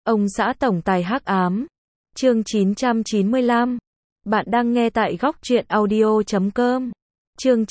Ông xã tổng tài hắc ám. Chương 995. Bạn đang nghe tại góc truyện audio.com. Chương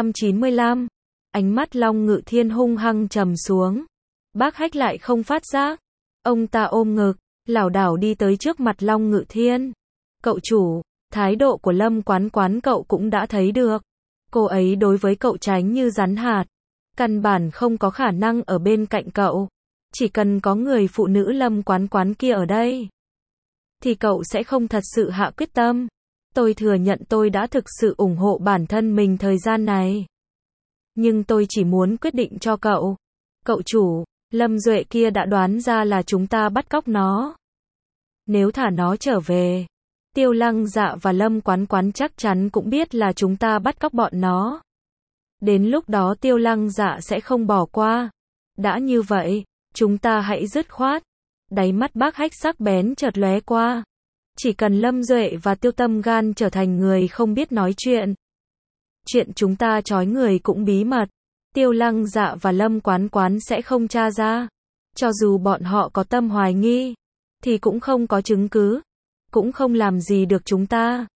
995. Ánh mắt Long Ngự Thiên hung hăng trầm xuống. Bác Hách lại không phát giác. Ông ta ôm ngực, lảo đảo đi tới trước mặt Long Ngự Thiên. Cậu chủ, thái độ của Lâm Quán Quán cậu cũng đã thấy được. Cô ấy đối với cậu tránh như rắn hạt. Căn bản không có khả năng ở bên cạnh cậu. Chỉ cần có người phụ nữ Lâm Quán Quán kia ở đây, thì cậu sẽ không thật sự hạ quyết tâm. Tôi thừa nhận tôi đã thực sự ủng hộ bản thân mình thời gian này. Nhưng tôi chỉ muốn quyết định cho cậu. Cậu chủ, Lâm Duệ kia đã đoán ra là chúng ta bắt cóc nó. Nếu thả nó trở về, Tiêu Lăng Dạ và Lâm Quán Quán chắc chắn cũng biết là chúng ta bắt cóc bọn nó. Đến lúc đó Tiêu Lăng Dạ sẽ không bỏ qua. Đã như vậy, chúng ta hãy dứt khoát. Đáy mắt Bác Hách sắc bén chợt lóe qua. Chỉ cần Lâm Duệ và Tiêu Tâm Gan trở thành người không biết nói chuyện, chuyện chúng ta trói người cũng bí mật. Tiêu Lăng Dạ và Lâm Quán Quán sẽ không tra ra. Cho dù bọn họ có tâm hoài nghi, thì cũng không có chứng cứ, cũng không làm gì được chúng ta.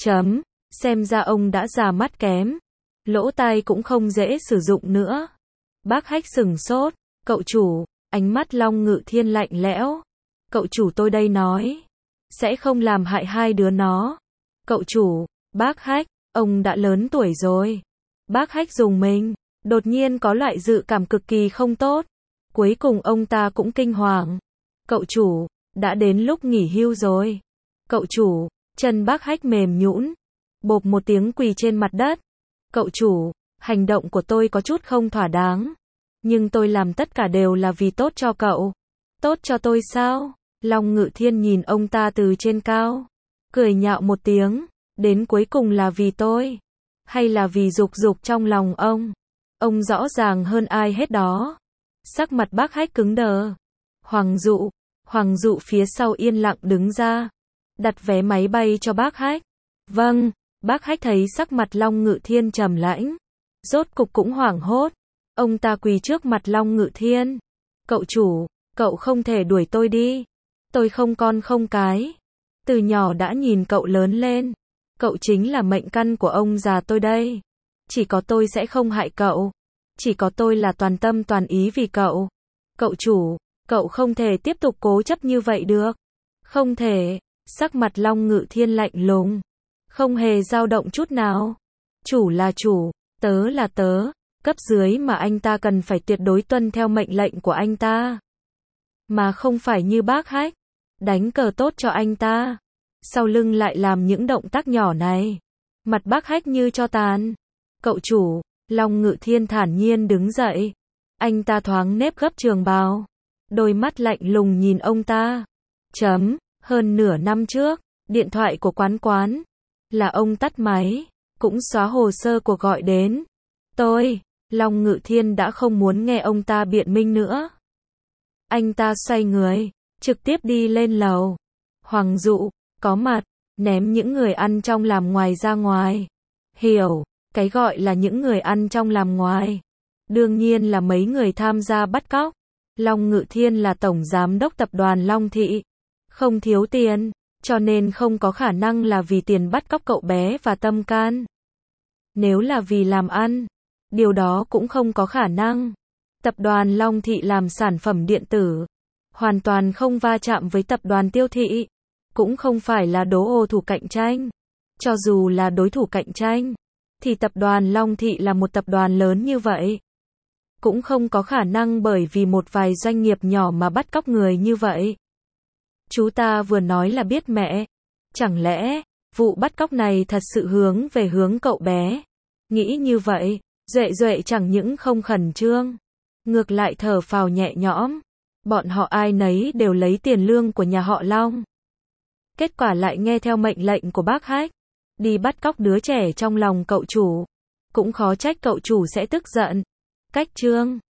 Xem ra ông đã già mắt kém. Lỗ tai cũng không dễ sử dụng nữa. Bác Hách sửng sốt. Cậu chủ, ánh mắt Long Ngự Thiên lạnh lẽo. Cậu chủ tôi đây nói, sẽ không làm hại hai đứa nó. Cậu chủ, Bác Hách, ông đã lớn tuổi rồi. Bác Hách rùng mình, đột nhiên có loại dự cảm cực kỳ không tốt. Cuối cùng ông ta cũng kinh hoàng. Cậu chủ, đã đến lúc nghỉ hưu rồi. Cậu chủ, chân Bác Hách mềm nhũn, bộp một tiếng quỳ trên mặt đất. Cậu chủ, hành động của tôi có chút không thỏa đáng. Nhưng tôi làm tất cả đều là vì tốt cho cậu. Tốt cho tôi sao? Long Ngự Thiên nhìn ông ta từ trên cao, cười nhạo một tiếng. Đến cuối cùng là vì tôi, hay là vì dục dục trong lòng ông? Ông rõ ràng hơn ai hết đó. Sắc mặt Bác Hách cứng đờ. Hoàng dụ phía sau yên lặng đứng ra, đặt vé máy bay cho Bác Hách. Vâng. Bác Hách thấy sắc mặt Long Ngự Thiên trầm lãnh, rốt cục cũng hoảng hốt. Ông ta quỳ trước mặt Long Ngự Thiên. Cậu chủ, cậu không thể đuổi tôi đi. Tôi không con không cái. Từ nhỏ đã nhìn cậu lớn lên. Cậu chính là mệnh căn của ông già tôi đây. Chỉ có tôi sẽ không hại cậu. Chỉ có tôi là toàn tâm toàn ý vì cậu. Cậu chủ, cậu không thể tiếp tục cố chấp như vậy được. Không thể. Sắc mặt Long Ngự Thiên lạnh lùng, không hề dao động chút nào. Chủ là chủ, tớ là tớ. Cấp dưới mà anh ta cần phải tuyệt đối tuân theo mệnh lệnh của anh ta. Mà không phải như Bác Hách, đánh cờ tốt cho anh ta, sau lưng lại làm những động tác nhỏ này. Mặt Bác Hách như tro tàn. Cậu chủ, Long Ngự Thiên thản nhiên đứng dậy. Anh ta thoáng nếp gấp trường bào, đôi mắt lạnh lùng nhìn ông ta. Hơn nửa năm trước, điện thoại của Quán Quán, là ông tắt máy, cũng xóa hồ sơ cuộc gọi đến. Long Ngự Thiên đã không muốn nghe ông ta biện minh nữa. Anh ta xoay người, trực tiếp đi lên lầu. Hoàng dụ, có mặt, ném những người ăn trong làm ngoài ra ngoài. Hiểu, cái gọi là những người ăn trong làm ngoài, đương nhiên là mấy người tham gia bắt cóc. Long Ngự Thiên là tổng giám đốc tập đoàn Long Thị, không thiếu tiền, cho nên không có khả năng là vì tiền bắt cóc cậu bé và Tâm Can. Nếu là vì làm ăn, điều đó cũng không có khả năng. Tập đoàn Long Thị làm sản phẩm điện tử, hoàn toàn không va chạm với tập đoàn Tiêu Thị, cũng không phải là đối thủ cạnh tranh. Cho dù là đối thủ cạnh tranh, thì tập đoàn Long Thị là một tập đoàn lớn như vậy, cũng không có khả năng bởi vì một vài doanh nghiệp nhỏ mà bắt cóc người như vậy. Chú ta vừa nói là biết mẹ. Chẳng lẽ, vụ bắt cóc này thật sự hướng về hướng cậu bé? Nghĩ như vậy, Duệ chẳng những không khẩn trương, ngược lại thở phào nhẹ nhõm. Bọn họ ai nấy đều lấy tiền lương của nhà họ Long. Kết quả lại nghe theo mệnh lệnh của Bác Hách, đi bắt cóc đứa trẻ trong lòng cậu chủ. Cũng khó trách cậu chủ sẽ tức giận. Cách chương